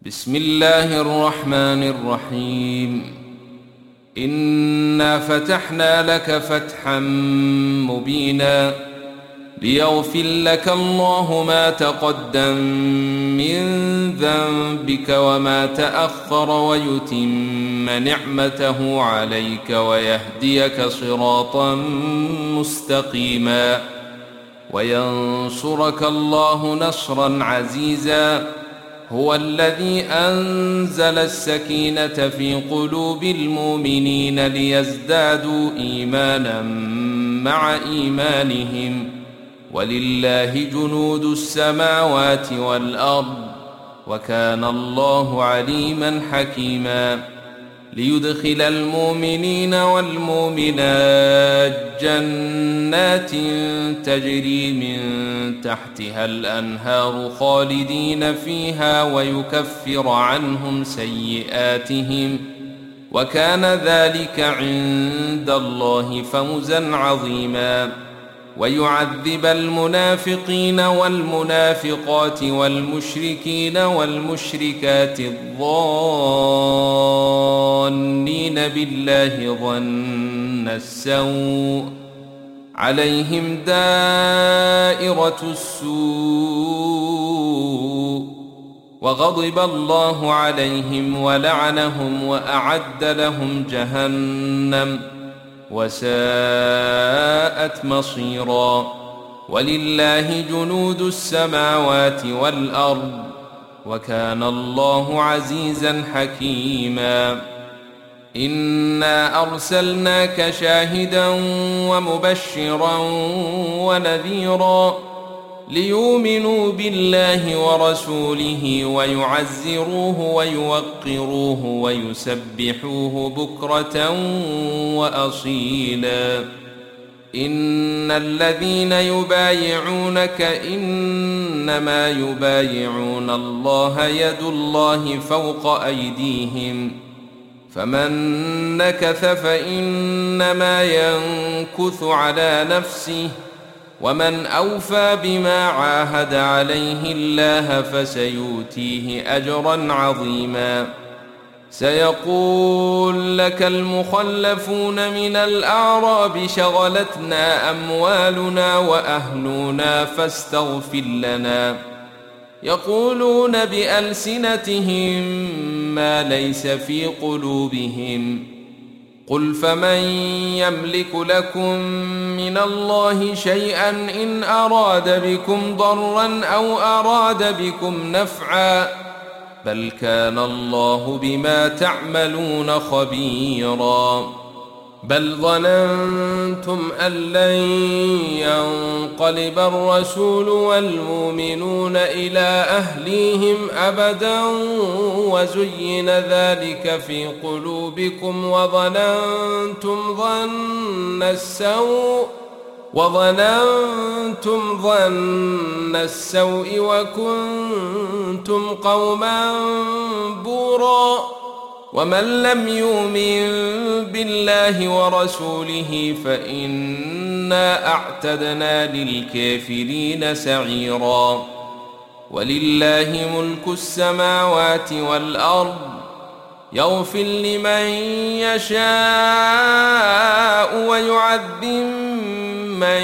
بسم الله الرحمن الرحيم. إنا فتحنا لك فتحا مبينا ليغفر لك الله ما تقدم من ذنبك وما تأخر ويتم نعمته عليك ويهديك صراطا مستقيما وينصرك الله نصرا عزيزا. هو الذي أنزل السكينة في قلوب المؤمنين ليزدادوا إيمانا مع إيمانهم ولله جنود السماوات والأرض وكان الله عليما حكيما. ليدخل المؤمنين والمؤمنات جنات تجري من تحتها الأنهار خالدين فيها ويكفر عنهم سيئاتهم وكان ذلك عند الله فوزا عظيما. ويعذب المنافقين والمنافقات والمشركين والمشركات الظانين بالله ظن السوء عليهم دائرة السوء وغضب الله عليهم ولعنهم وأعد لهم جهنم وساءت مصيرا. ولله جنود السماوات والأرض وكان الله عزيزا حكيما. إنا أرسلناك شاهدا ومبشرا ونذيرا ليؤمنوا بالله ورسوله ويعزروه ويوقروه ويسبحوه بكرة وأصيلا. إن الذين يبايعونك إنما يبايعون الله يد الله فوق أيديهم فمن نكث فإنما ينكث على نفسه ومن أوفى بما عاهد عليه الله فسيؤتيه أجرا عظيما. سيقول لك المخلفون من الأعراب شغلتنا أموالنا وأهلنا فاستغفر لنا يقولون بألسنتهم ما ليس في قلوبهم قل فمن يملك لكم من الله شيئا إن أراد بكم ضرا أو أراد بكم نفعا بل كان الله بما تعملون خبيرا. بل ظننتم أن لن ينقلب الرسول والمؤمنون إلى أهليهم أبدا وزين ذلك في قلوبكم وظننتم ظن السوء وكنتم قوما بورا. ومن لم يؤمن بالله ورسوله فإنا أعتدنا للكافرين سعيرا. ولله ملك السماوات والأرض يغفر لمن يشاء ويعذب من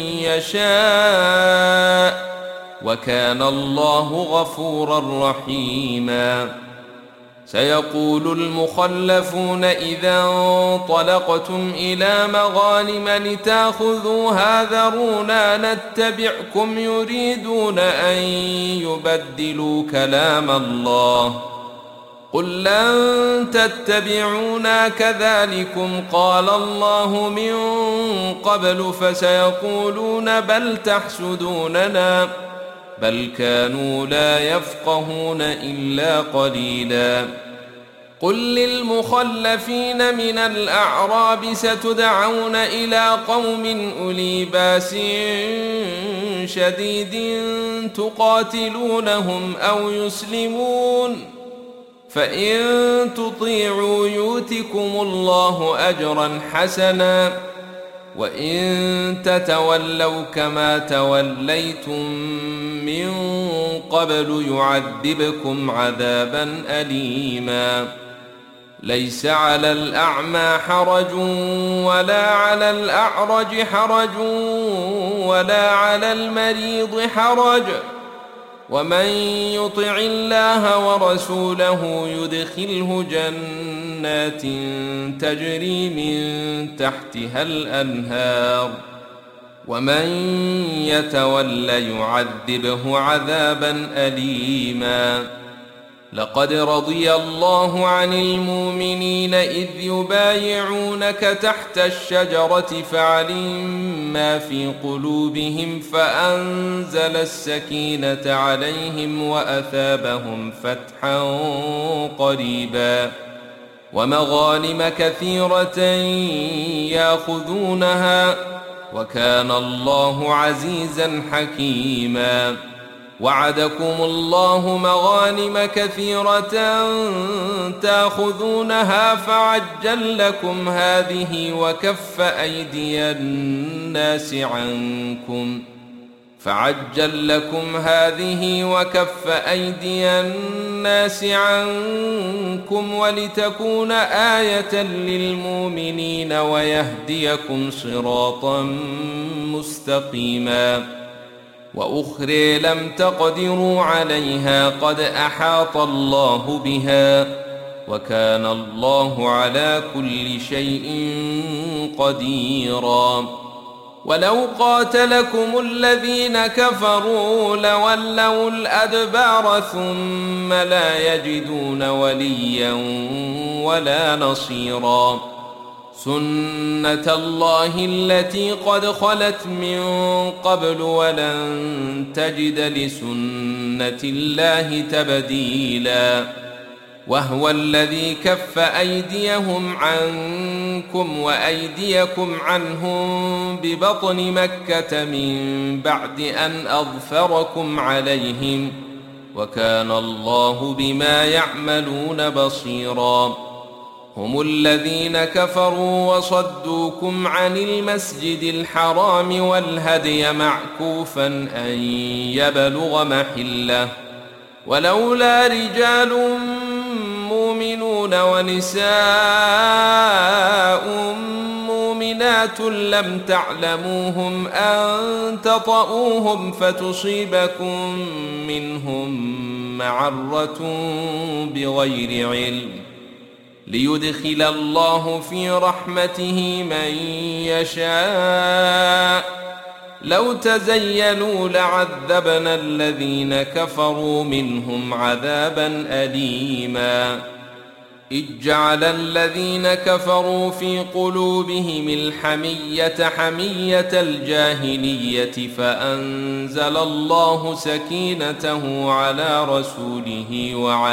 يشاء وكان الله غفورا رحيما. سيقول المخلفون إذا انطلقتم إلى مغانم لتأخذوها ذرونا نتبعكم يريدون أن يبدلوا كلام الله قل لن تتبعونا كذلكم قال الله من قبل فسيقولون بل تحسدوننا بل كانوا لا يفقهون إلا قليلا. قل للمخلفين من الأعراب ستدعون إلى قوم أولي بأس شديد تقاتلونهم أو يسلمون فإن تطيعوا يؤتكم الله أجرا حسنا وإن تتولوا كما توليتم من قبل يعذبكم عذابا أليما ليس على الأعمى حرج ولا على الأعرج حرج ولا على المريض حرج ومن يطع الله ورسوله يدخله جنات تجري من تحتها الأنهار ومن يتول يعذبه عذابا أليما لقد رضي الله عن المؤمنين إذ يبايعونك تحت الشجرة فعلم ما في قلوبهم فأنزل السكينة عليهم وأثابهم فتحا قريبا ومغانم كثيرة يأخذونها وكان الله عزيزا حكيما وعدكم الله مغانم كثيرة تأخذونها فعجل لكم هذه وكف أيدي الناس عنكم ولتكون آية للمؤمنين ويهديكم صراطا مستقيما وأخرى لم تقدروا عليها قد أحاط الله بها وكان الله على كل شيء قديرا ولو قاتلكم الذين كفروا لولوا الأدبار ثم لا يجدون وليا ولا نصيرا سنة الله التي قد خلت من قبل ولن تجد لسنة الله تبديلا وهو الذي كف أيديهم عنكم وأيديكم عنهم ببطن مكة من بعد أن أظفركم عليهم وكان الله بما يعملون بصيرا هم الذين كفروا وصدوكم عن المسجد الحرام والهدي معكوفا أن يبلغ محله ولولا رجال مؤمنون ونساء مؤمنات لم تعلموهم أن تطؤوهم فتصيبكم منهم معرة بغير علم ليدخل الله في رحمته من يشاء لو تزيلوا لعذبنا الذين كفروا منهم عذابا أليما إذ جعل الذين كفروا في قلوبهم الحمية حمية الجاهلية فأنزل الله سكينته على رسوله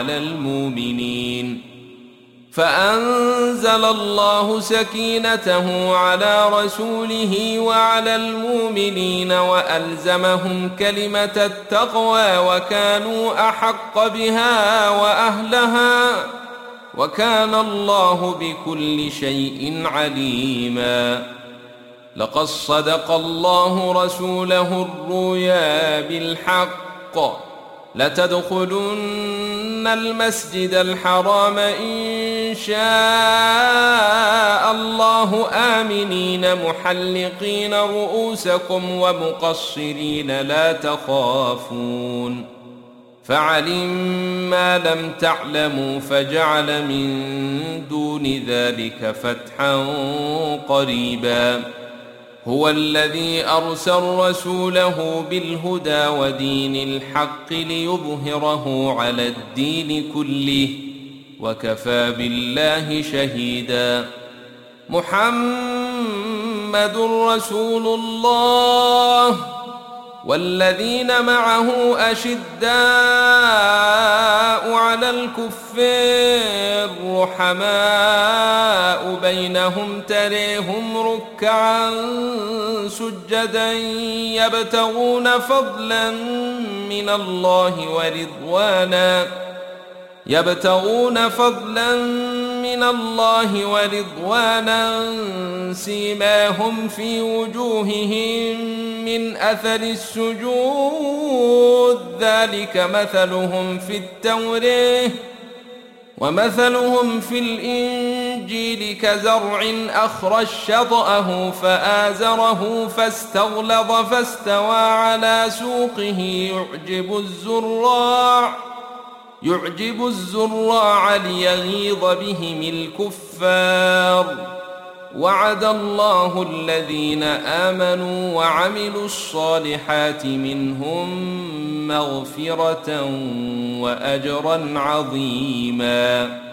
وعلى المؤمنين وألزمهم كلمة التقوى وكانوا أحق بها وأهلها وكان الله بكل شيء عليما لقد صدق الله رسوله الرؤيا بالحق لتدخلن المسجد الحرام إن شاء الله آمنين محلقين رؤوسكم ومقصرين لا تخافون فعلم ما لم تعلموا فجعل من دون ذلك فتحا قريبا هو الذي أرسل رسوله بالهدى ودين الحق ليظهره على الدين كله وكفى بالله شهيدا محمد رسول الله والذين معه أشداء على الكفار رحماء بينهم تريهم ركعا سجدا يبتغون فضلا من من الله ورضوانا سيماهم في وجوههم من أثر السجود ذلك مثلهم في التوراة ومثلهم في الإنجيل كزرع أخرج شطأه فآزره فاستغلظ فاستوى على سوقه يعجب الزراع ليغيظ بهم الكفار وعد الله الذين آمنوا وعملوا الصالحات منهم مغفرة وأجرا عظيما.